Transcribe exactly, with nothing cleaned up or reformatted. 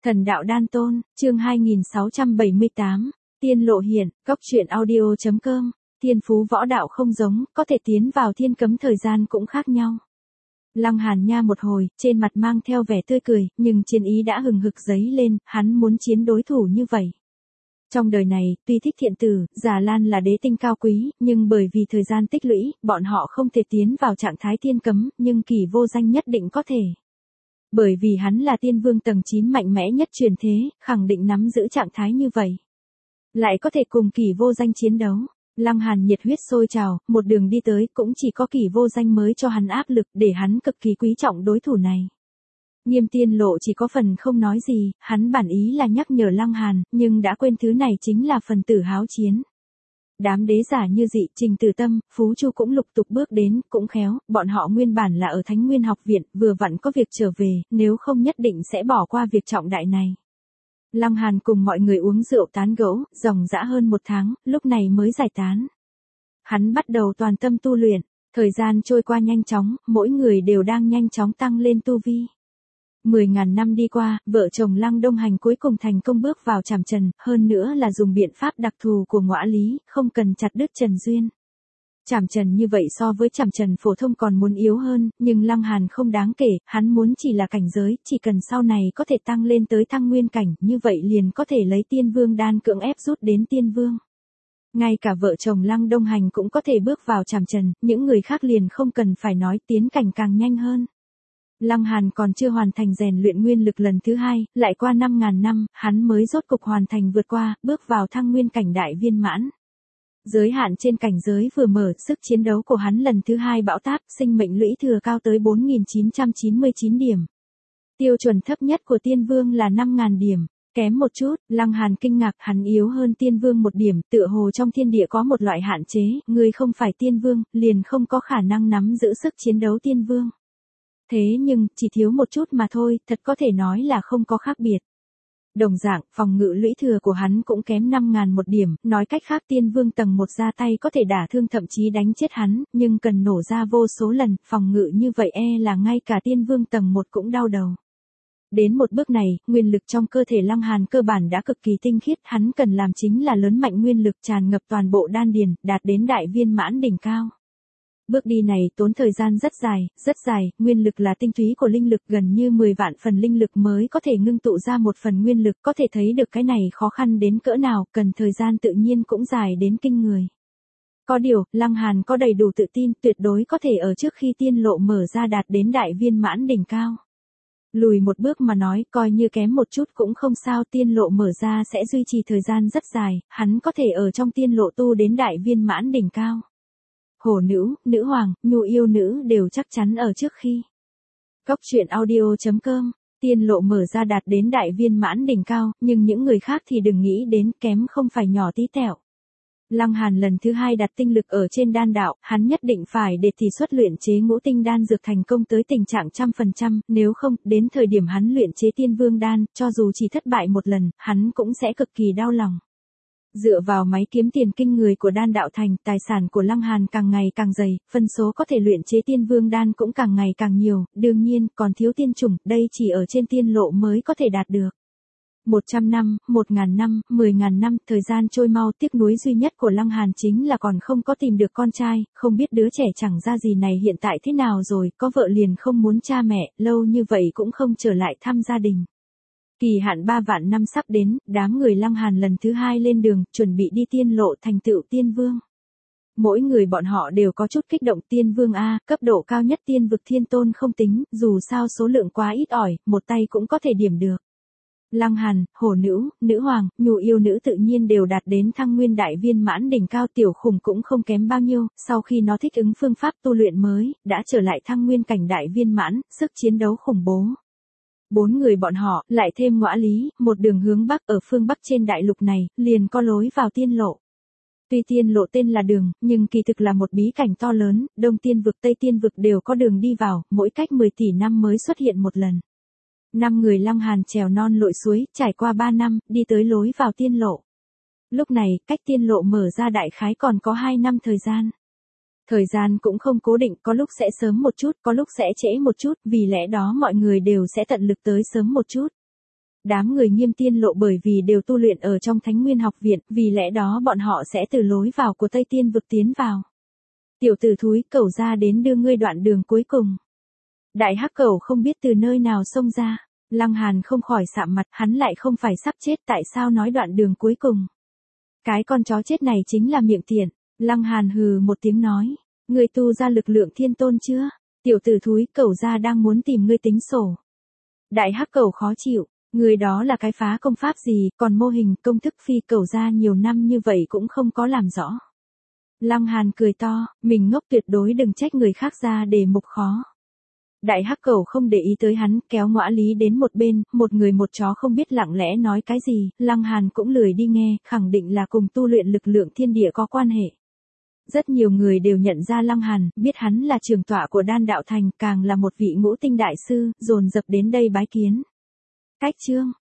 Thần đạo đan tôn, chương hai nghìn sáu trăm bảy mươi tám, tiên lộ hiện, góc truyện audio.com, thiên phú võ đạo không giống, có thể tiến vào thiên cấm thời gian cũng khác nhau. Lăng Hàn Nha một hồi, trên mặt mang theo vẻ tươi cười, nhưng chiến ý đã hừng hực dấy lên, hắn muốn chiến đối thủ như vậy. Trong đời này, tuy thích thiện tử, Già Lan là đế tinh cao quý, nhưng bởi vì thời gian tích lũy, bọn họ không thể tiến vào trạng thái thiên cấm, nhưng Kỳ Vô Danh nhất định có thể. Bởi vì hắn là tiên vương tầng chín mạnh mẽ nhất truyền thế, khẳng định nắm giữ trạng thái như vậy. Lại có thể cùng Kỳ Vô Danh chiến đấu. Lăng Hàn nhiệt huyết sôi trào, một đường đi tới cũng chỉ có Kỳ Vô Danh mới cho hắn áp lực để hắn cực kỳ quý trọng đối thủ này. Nghiêm Tiên Lộ chỉ có phần không nói gì, hắn bản ý là nhắc nhở Lăng Hàn, nhưng đã quên thứ này chính là phần tử háo chiến. Đám đế giả như Dị, Trình Tử Tâm, Phú Chu cũng lục tục bước đến, cũng khéo, bọn họ nguyên bản là ở Thánh Nguyên học viện, vừa vặn có việc trở về, nếu không nhất định sẽ bỏ qua việc trọng đại này. Lăng Hàn cùng mọi người uống rượu tán gẫu, ròng rã hơn một tháng, lúc này mới giải tán. Hắn bắt đầu toàn tâm tu luyện, thời gian trôi qua nhanh chóng, mỗi người đều đang nhanh chóng tăng lên tu vi. Mười ngàn năm đi qua, vợ chồng Lăng Đông Hành cuối cùng thành công bước vào trảm trần, hơn nữa là dùng biện pháp đặc thù của ngõa lý, không cần chặt đứt trần duyên. Trảm trần như vậy so với trảm trần phổ thông còn muốn yếu hơn, nhưng Lăng Hàn không đáng kể, hắn muốn chỉ là cảnh giới, chỉ cần sau này có thể tăng lên tới thăng nguyên cảnh, như vậy liền có thể lấy tiên vương đan cưỡng ép rút đến tiên vương. Ngay cả vợ chồng Lăng Đông Hành cũng có thể bước vào trảm trần, những người khác liền không cần phải nói, tiến cảnh càng nhanh hơn. Lăng Hàn còn chưa hoàn thành rèn luyện nguyên lực lần thứ hai, lại qua năm ngàn năm, hắn mới rốt cục hoàn thành vượt qua, bước vào thăng nguyên cảnh đại viên mãn. Giới hạn trên cảnh giới vừa mở, sức chiến đấu của hắn lần thứ hai bão táp, sinh mệnh lũy thừa cao tới bốn nghìn chín trăm chín mươi chín điểm. Tiêu chuẩn thấp nhất của tiên vương là năm nghìn điểm, kém một chút, Lăng Hàn kinh ngạc, hắn yếu hơn tiên vương một điểm, tựa hồ trong thiên địa có một loại hạn chế, người không phải tiên vương, liền không có khả năng nắm giữ sức chiến đấu tiên vương. Thế nhưng, chỉ thiếu một chút mà thôi, thật có thể nói là không có khác biệt. Đồng dạng, phòng ngự lũy thừa của hắn cũng kém năm nghìn một điểm, nói cách khác tiên vương tầng một ra tay có thể đả thương thậm chí đánh chết hắn, nhưng cần nổ ra vô số lần, phòng ngự như vậy e là ngay cả tiên vương tầng một cũng đau đầu. Đến một bước này, nguyên lực trong cơ thể Lăng Hàn cơ bản đã cực kỳ tinh khiết, hắn cần làm chính là lớn mạnh nguyên lực tràn ngập toàn bộ đan điền, đạt đến đại viên mãn đỉnh cao. Bước đi này tốn thời gian rất dài, rất dài, nguyên lực là tinh túy của linh lực, gần như mười vạn phần linh lực mới có thể ngưng tụ ra một phần nguyên lực, có thể thấy được cái này khó khăn đến cỡ nào, cần thời gian tự nhiên cũng dài đến kinh người. Có điều, Lăng Hàn có đầy đủ tự tin, tuyệt đối có thể ở trước khi tiên lộ mở ra đạt đến đại viên mãn đỉnh cao. Lùi một bước mà nói, coi như kém một chút cũng không sao, tiên lộ mở ra sẽ duy trì thời gian rất dài, hắn có thể ở trong tiên lộ tu đến đại viên mãn đỉnh cao. Hổ nữ, nữ hoàng, nhu yêu nữ đều chắc chắn ở trước khi. Góc truyện audio.com, tiên lộ mở ra đạt đến đại viên mãn đỉnh cao, nhưng những người khác thì đừng nghĩ đến, kém không phải nhỏ tí tẹo. Lăng Hàn lần thứ hai đặt tinh lực ở trên đan đạo, hắn nhất định phải để tỷ suất luyện chế ngũ tinh đan dược thành công tới tình trạng trăm phần trăm, nếu không, đến thời điểm hắn luyện chế tiên vương đan, cho dù chỉ thất bại một lần, hắn cũng sẽ cực kỳ đau lòng. Dựa vào máy kiếm tiền kinh người của đan đạo thành, tài sản của Lăng Hàn càng ngày càng dày, phân số có thể luyện chế tiên vương đan cũng càng ngày càng nhiều, đương nhiên, còn thiếu tiên chủng, đây chỉ ở trên tiên lộ mới có thể đạt được. một trăm năm, một nghìn năm, mười nghìn năm, thời gian trôi mau, tiếc nuối duy nhất của Lăng Hàn chính là còn không có tìm được con trai, không biết đứa trẻ chẳng ra gì này hiện tại thế nào rồi, có vợ liền không muốn cha mẹ, lâu như vậy cũng không trở lại thăm gia đình. Kỳ hạn ba vạn năm sắp đến, đám người Lăng Hàn lần thứ hai lên đường, chuẩn bị đi tiên lộ thành tựu tiên vương. Mỗi người bọn họ đều có chút kích động, tiên vương A, cấp độ cao nhất tiên vực thiên tôn không tính, dù sao số lượng quá ít ỏi, một tay cũng có thể điểm được. Lăng Hàn, hổ nữ, nữ hoàng, nhu yêu nữ tự nhiên đều đạt đến thăng nguyên đại viên mãn đỉnh cao, tiểu khủng cũng không kém bao nhiêu, sau khi nó thích ứng phương pháp tu luyện mới, đã trở lại thăng nguyên cảnh đại viên mãn, sức chiến đấu khủng bố. Bốn người bọn họ, lại thêm ngõa lý, một đường hướng bắc ở phương bắc trên đại lục này, liền có lối vào tiên lộ. Tuy tiên lộ tên là đường, nhưng kỳ thực là một bí cảnh to lớn, đông tiên vực tây tiên vực đều có đường đi vào, mỗi cách mười tỷ năm mới xuất hiện một lần. Năm người Lăng Hàn trèo non lội suối, trải qua ba năm, đi tới lối vào tiên lộ. Lúc này, cách tiên lộ mở ra đại khái còn có hai năm thời gian. Thời gian cũng không cố định, có lúc sẽ sớm một chút, có lúc sẽ trễ một chút, vì lẽ đó mọi người đều sẽ tận lực tới sớm một chút. Đám người Nghiêm Tiên Lộ bởi vì đều tu luyện ở trong Thánh Nguyên học viện, vì lẽ đó bọn họ sẽ từ lối vào của Tây Tiên vực tiến vào. Tiểu tử thúi, cẩu ra đến đưa ngươi đoạn đường cuối cùng. Đại hắc cẩu không biết từ nơi nào xông ra. Lăng Hàn không khỏi sạm mặt, hắn lại không phải sắp chết, tại sao nói đoạn đường cuối cùng. Cái con chó chết này chính là miệng tiện. Lăng Hàn hừ một tiếng nói, ngươi tu ra lực lượng thiên tôn chưa? Tiểu tử thúi, cẩu ra đang muốn tìm ngươi tính sổ. Đại hắc cẩu khó chịu, người đó là cái phá công pháp gì, còn mô hình công thức phi cẩu ra nhiều năm như vậy cũng không có làm rõ. Lăng Hàn cười to, mình ngốc, tuyệt đối đừng trách người khác ra để mục khó. Đại hắc cẩu không để ý tới hắn, kéo Ngõa Lý đến một bên, một người một chó không biết lặng lẽ nói cái gì, Lăng Hàn cũng lười đi nghe, khẳng định là cùng tu luyện lực lượng thiên địa có quan hệ. Rất nhiều người đều nhận ra Lăng Hàn, biết hắn là trưởng tọa của Đan Đạo Thành, càng là một vị ngũ tinh đại sư, dồn dập đến đây bái kiến. Cách chương